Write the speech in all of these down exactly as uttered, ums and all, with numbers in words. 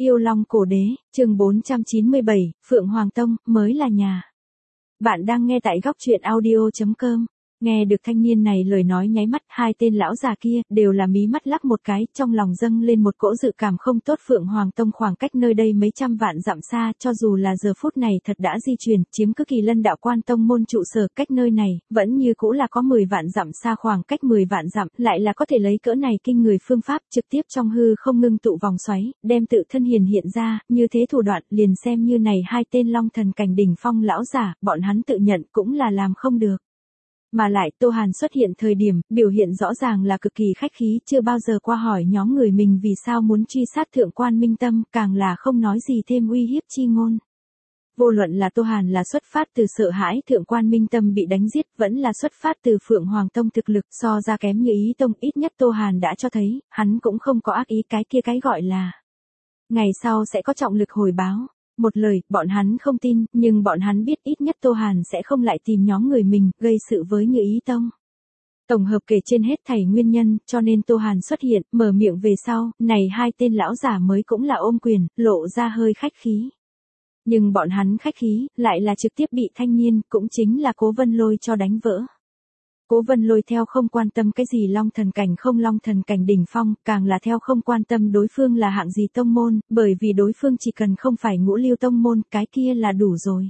Yêu Long Cổ Đế, chương bốn trăm chín mươi bảy, Phượng Hoàng Tông, mới là nhà. Bạn đang nghe tại góc truyện audio chấm com. Nghe được thanh niên này lời nói nháy mắt, hai tên lão già kia đều là mí mắt lắc một cái, trong lòng dâng lên một cỗ dự cảm không tốt. Phượng Hoàng Tông khoảng cách nơi đây mấy trăm vạn dặm xa, cho dù là giờ phút này thật đã di chuyển, chiếm cứ Kỳ Lân Đạo Quan tông môn trụ sở, cách nơi này vẫn như cũ là có mười vạn dặm xa, khoảng cách mười vạn dặm, lại là có thể lấy cỡ này kinh người phương pháp, trực tiếp trong hư không ngưng tụ vòng xoáy, đem tự thân hiển hiện ra, như thế thủ đoạn, liền xem như này hai tên Long Thần cảnh đỉnh phong lão giả, bọn hắn tự nhận cũng là làm không được. Mà lại Tô Hàn xuất hiện thời điểm, biểu hiện rõ ràng là cực kỳ khách khí, chưa bao giờ qua hỏi nhóm người mình vì sao muốn truy sát Thượng Quan Minh Tâm, càng là không nói gì thêm uy hiếp chi ngôn. Vô luận là Tô Hàn là xuất phát từ sợ hãi Thượng Quan Minh Tâm bị đánh giết, vẫn là xuất phát từ Phượng Hoàng Tông thực lực so ra kém như Ý Tông, ít nhất Tô Hàn đã cho thấy, hắn cũng không có ác ý, cái kia cái gọi là ngày sau sẽ có trọng lực hồi báo. Một lời, bọn hắn không tin, nhưng bọn hắn biết ít nhất Tô Hàn sẽ không lại tìm nhóm người mình, gây sự với Như Ý Tông. Tổng hợp kể trên hết thảy nguyên nhân, cho nên Tô Hàn xuất hiện, mở miệng về sau, này hai tên lão giả mới cũng là ôm quyền, lộ ra hơi khách khí. Nhưng bọn hắn khách khí, lại là trực tiếp bị thanh niên, cũng chính là Cố Vân Lôi cho đánh vỡ. Cố Vân Lôi theo không quan tâm cái gì Long Thần cảnh không Long Thần cảnh đỉnh phong, càng là theo không quan tâm đối phương là hạng gì tông môn, bởi vì đối phương chỉ cần không phải Ngũ Lưu tông môn, cái kia là đủ rồi.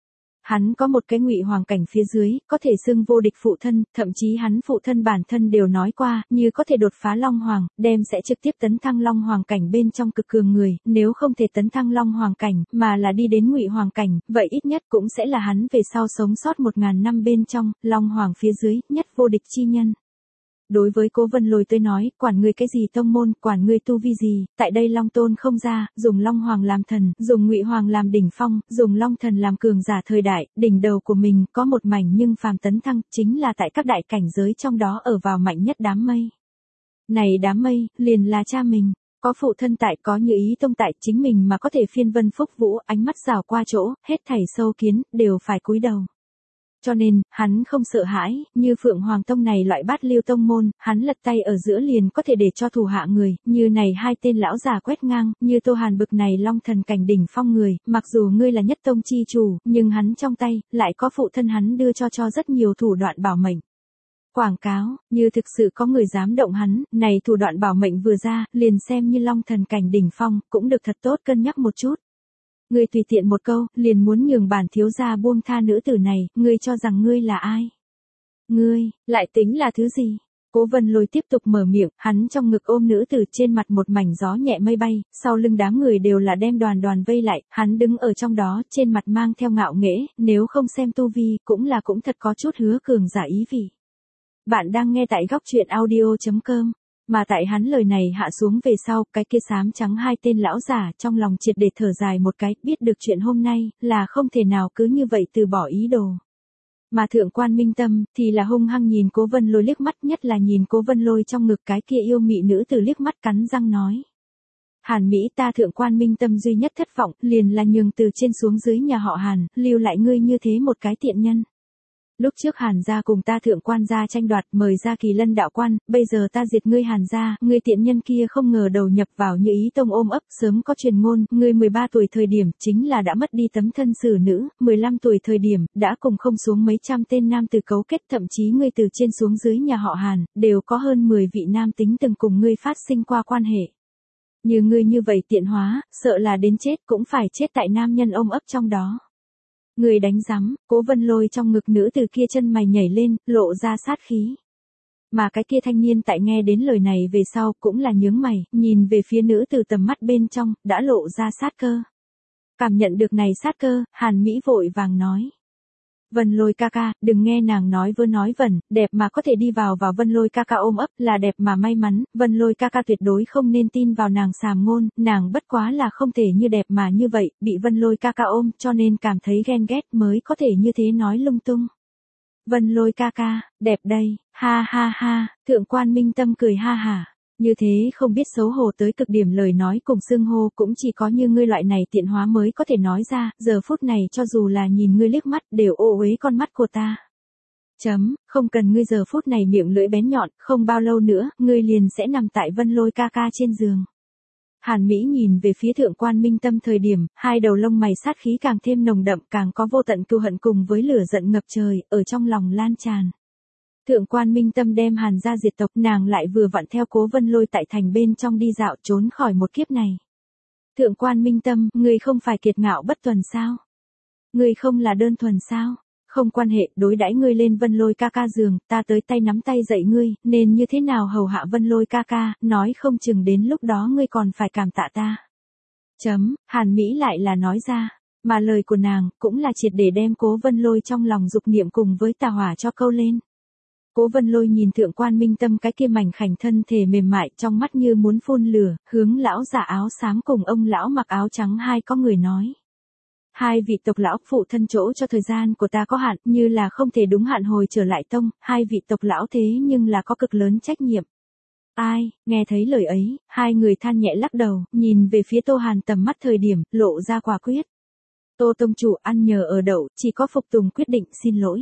Hắn có một cái Ngụy Hoàng cảnh phía dưới, có thể xưng vô địch phụ thân, thậm chí hắn phụ thân bản thân đều nói qua, như có thể đột phá Long Hoàng, đem sẽ trực tiếp tấn thăng Long Hoàng cảnh bên trong cực cường người, nếu không thể tấn thăng Long Hoàng cảnh, mà là đi đến Ngụy Hoàng cảnh, vậy ít nhất cũng sẽ là hắn về sau sống sót một ngàn năm bên trong, Long Hoàng phía dưới, nhất vô địch chi nhân. Đối với Cố Vân Lôi tới nói, quản ngươi cái gì tông môn, quản ngươi tu vi gì, tại đây Long Tôn không ra, dùng Long Hoàng làm thần, dùng Ngụy Hoàng làm đỉnh phong, dùng Long Thần làm cường giả thời đại, đỉnh đầu của mình có một mảnh nhưng phàm tấn thăng, chính là tại các đại cảnh giới trong đó ở vào mạnh nhất đám mây. Này đám mây, liền là cha mình, có phụ thân tại, có Như Ý Tông tại, chính mình mà có thể phiên vân phúc vũ, ánh mắt rảo qua chỗ, hết thảy sâu kiến, đều phải cúi đầu. Cho nên, hắn không sợ hãi, như Phượng Hoàng Tông này loại bát lưu tông môn, hắn lật tay ở giữa liền có thể để cho thủ hạ người, như này hai tên lão già quét ngang, như Tô Hàn bực này Long Thần cảnh đỉnh phong người, mặc dù ngươi là nhất tông chi chủ, nhưng hắn trong tay, lại có phụ thân hắn đưa cho cho rất nhiều thủ đoạn bảo mệnh. Quảng cáo, như thực sự có người dám động hắn, này thủ đoạn bảo mệnh vừa ra, liền xem như Long Thần cảnh đỉnh phong, cũng được thật tốt cân nhắc một chút. Ngươi tùy tiện một câu, liền muốn nhường bản thiếu gia buông tha nữ tử này, ngươi cho rằng ngươi là ai? Ngươi, lại tính là thứ gì? Cố Vân Lôi tiếp tục mở miệng, hắn trong ngực ôm nữ tử, trên mặt một mảnh gió nhẹ mây bay, sau lưng đám người đều là đem đoàn đoàn vây lại, hắn đứng ở trong đó, trên mặt mang theo ngạo nghễ, nếu không xem tu vi, cũng là cũng thật có chút hứa cường giả ý vị. Bạn đang nghe tại góc truyện audio chấm com. Mà tại hắn lời này hạ xuống về sau, cái kia xám trắng hai tên lão giả trong lòng triệt để thở dài một cái, biết được chuyện hôm nay, là không thể nào cứ như vậy từ bỏ ý đồ. Mà Thượng Quan Minh Tâm, thì là hung hăng nhìn Cố Vân Lôi liếc mắt, nhất là nhìn Cố Vân Lôi trong ngực cái kia yêu mị nữ từ liếc mắt, cắn răng nói. Hàn Mỹ, ta Thượng Quan Minh Tâm duy nhất thất vọng, liền là nhường từ trên xuống dưới nhà họ Hàn, lưu lại ngươi như thế một cái tiện nhân. Lúc trước Hàn gia cùng ta Thượng Quan gia tranh đoạt, mời ra Kỳ Lân Đạo Quan, bây giờ ta diệt ngươi Hàn gia, ngươi tiện nhân kia không ngờ đầu nhập vào Như Ý Tông ôm ấp, sớm có truyền ngôn, ngươi mười ba tuổi thời điểm, chính là đã mất đi tấm thân xử nữ, mười lăm tuổi thời điểm, đã cùng không xuống mấy trăm tên nam tử cấu kết, thậm chí ngươi từ trên xuống dưới nhà họ Hàn, đều có hơn mười vị nam tính từng cùng ngươi phát sinh qua quan hệ. Như ngươi như vậy tiện hóa, sợ là đến chết cũng phải chết tại nam nhân ôm ấp trong đó. Người đánh rắm, Cố Vân Lôi trong ngực nữ từ kia chân mày nhảy lên, lộ ra sát khí. Mà cái kia thanh niên tại nghe đến lời này về sau, cũng là nhướng mày, nhìn về phía nữ từ tầm mắt bên trong, đã lộ ra sát cơ. Cảm nhận được này sát cơ, Hàn Mỹ vội vàng nói. Vân Lôi ca ca, đừng nghe nàng nói vơ nói vẩn, đẹp mà có thể đi vào vào Vân Lôi ca ca ôm ấp là đẹp mà may mắn, Vân Lôi ca ca tuyệt đối không nên tin vào nàng sàm ngôn, nàng bất quá là không thể như đẹp mà như vậy, bị Vân Lôi ca ca ôm, cho nên cảm thấy ghen ghét mới có thể như thế nói lung tung. Vân Lôi ca ca, đẹp đây, ha ha ha, Thượng Quan Minh Tâm cười ha hả. Như thế không biết xấu hổ tới cực điểm lời nói cùng xưng hô cũng chỉ có như ngươi loại này tiện hóa mới có thể nói ra, giờ phút này cho dù là nhìn ngươi liếc mắt đều ô uế con mắt của ta. Chấm, không cần ngươi giờ phút này miệng lưỡi bén nhọn, không bao lâu nữa, ngươi liền sẽ nằm tại Vân Lôi ca ca trên giường. Hàn Mỹ nhìn về phía Thượng quan Minh Tâm thời điểm, hai đầu lông mày sát khí càng thêm nồng đậm, càng có vô tận cừu hận cùng với lửa giận ngập trời, ở trong lòng lan tràn. Thượng quan Minh Tâm đem Hàn gia diệt tộc, nàng lại vừa vặn theo Cố Vân Lôi tại thành bên trong đi dạo trốn khỏi một kiếp này. Thượng quan Minh Tâm, ngươi không phải kiệt ngạo bất tuần sao? Ngươi không là đơn thuần sao? Không quan hệ, đối đãi ngươi lên Vân Lôi ca ca giường, ta tới tay nắm tay dạy ngươi, nên như thế nào hầu hạ Vân Lôi ca ca, nói không chừng đến lúc đó ngươi còn phải cảm tạ ta. Chấm, Hàn Mỹ lại là nói ra, mà lời của nàng, cũng là triệt để đem Cố Vân Lôi trong lòng dục niệm cùng với tà hỏa cho câu lên. Cố Vân Lôi nhìn Thượng quan Minh Tâm cái kia mảnh khảnh thân thể mềm mại, trong mắt như muốn phun lửa, hướng lão già áo xám cùng ông lão mặc áo trắng hai có người nói. Hai vị tộc lão, phụ thân chỗ cho thời gian của ta có hạn, như là không thể đúng hạn hồi trở lại tông, hai vị tộc lão thế nhưng là có cực lớn trách nhiệm. Ai, nghe thấy lời ấy, hai người than nhẹ lắc đầu, nhìn về phía Tô Hàn tầm mắt thời điểm, lộ ra quả quyết. Tô tông chủ ăn nhờ ở đậu, chỉ có phục tùng quyết định, xin lỗi.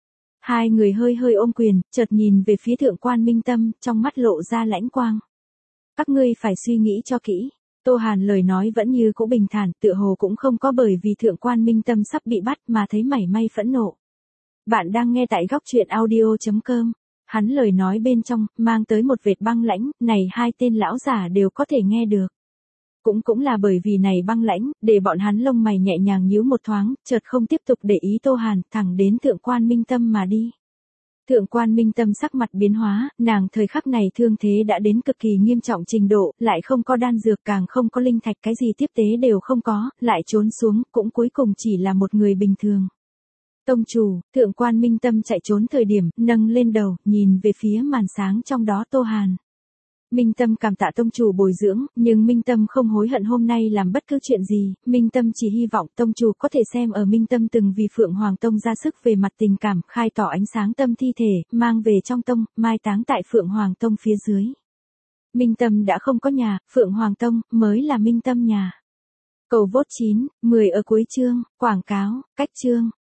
Hai người hơi hơi ôm quyền, chợt nhìn về phía Thượng quan Minh Tâm, trong mắt lộ ra lãnh quang. Các ngươi phải suy nghĩ cho kỹ. Tô Hàn lời nói vẫn như cũ bình thản, tựa hồ cũng không có bởi vì Thượng quan Minh Tâm sắp bị bắt mà thấy mảy may phẫn nộ. Bạn đang nghe tại góc truyện audio chấm com. Hắn lời nói bên trong, mang tới một vệt băng lãnh, này hai tên lão giả đều có thể nghe được. Cũng cũng là bởi vì này băng lãnh, để bọn hắn lông mày nhẹ nhàng nhíu một thoáng, chợt không tiếp tục để ý Tô Hàn, thẳng đến Thượng quan Minh Tâm mà đi. Thượng quan Minh Tâm sắc mặt biến hóa, nàng thời khắc này thương thế đã đến cực kỳ nghiêm trọng trình độ, lại không có đan dược, càng không có linh thạch, cái gì tiếp tế đều không có, lại trốn xuống, cũng cuối cùng chỉ là một người bình thường. Tông chủ, Thượng quan Minh Tâm chạy trốn thời điểm, nâng lên đầu, nhìn về phía màn sáng trong đó Tô Hàn. Minh Tâm cảm tạ tông chủ bồi dưỡng, nhưng Minh Tâm không hối hận hôm nay làm bất cứ chuyện gì, Minh Tâm chỉ hy vọng tông chủ có thể xem ở Minh Tâm từng vì Phượng Hoàng Tông ra sức về mặt tình cảm, khai tỏ ánh sáng tâm thi thể, mang về trong tông, mai táng tại Phượng Hoàng Tông phía dưới. Minh Tâm đã không có nhà, Phượng Hoàng Tông mới là Minh Tâm nhà. Cầu vote chín, mười ở cuối chương, quảng cáo, cách chương.